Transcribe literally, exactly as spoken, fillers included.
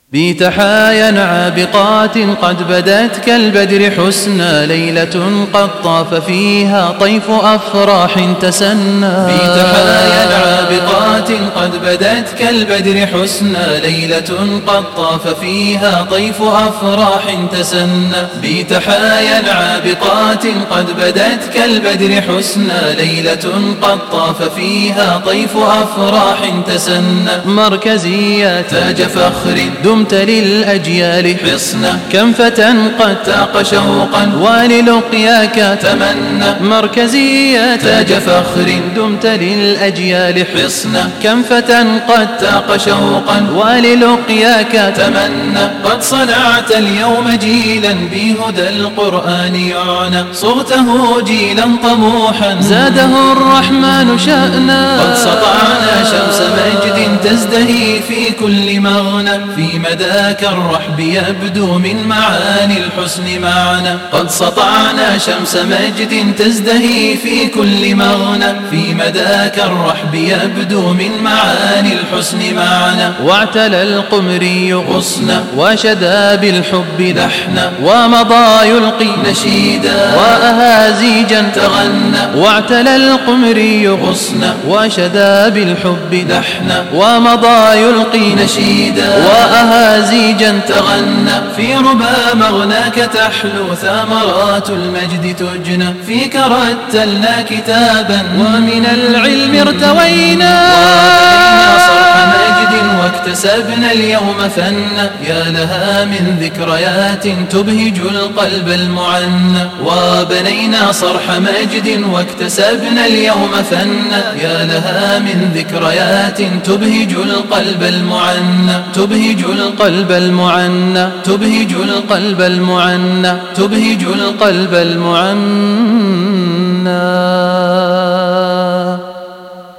بتحايا عابقات قد بدت كالبدر حسنا، ليلة قد طاف فيها طيف أفراح تسنى. بتحايا عابقات قد بدت كالبدر حسنا، ليلة قد طاف فيها طيف أفراح تسنى. بتحايا عابقات قد بدت كالبدر حسنا، ليلة قد طاف فيها طيف أفراح تسنى. مركزية تاج فخر دمت للأجيال حصنا، كم فتى قد تاق شوقا وللقياك تمنى. مركزية تاج فخر دمت للأجيال حصنا، كم فتى قد تاق شوقا وللقياك تمنى. قد صنعت اليوم جيلا بهدى القرآن يعنى، صغته جيلا طموحا زاده الرحمن شأنا. قد سطعنا شمس مجد تزدهي في كل مغنى، في مداك الرحب يبدو من معاني الحسن معنا. قد سطعنا شمس مجد تزدهي في كل مغنى، في مداك الرحب يبدو من معاني الحسن معنا. واعتلى القمري غصنا وشدا بالحب لحنا، ومضى يلقي نشيدا وأهازيجا تغنى. واعتلى القمري غصنا وشدا بالحب لحنا، ومضى يلقي نشيدا وأهازيجا تغنى. في ربا مغناك تحلو ثمرات المجد تجنى، فيك رتلنا كتابا ومن العلم ارتوينا. وبنينا صرح مجد واكتسبنا اليوم فنا، يا لها من ذكريات تبهج القلب المعنى. وبنينا صرح مجد واكتسبنا اليوم فنا، يا لها من ذكريات تبهج القلب المعنى. تبهج القلب المعنى، تبهج القلب المعنى، تبهج القلب المعنى.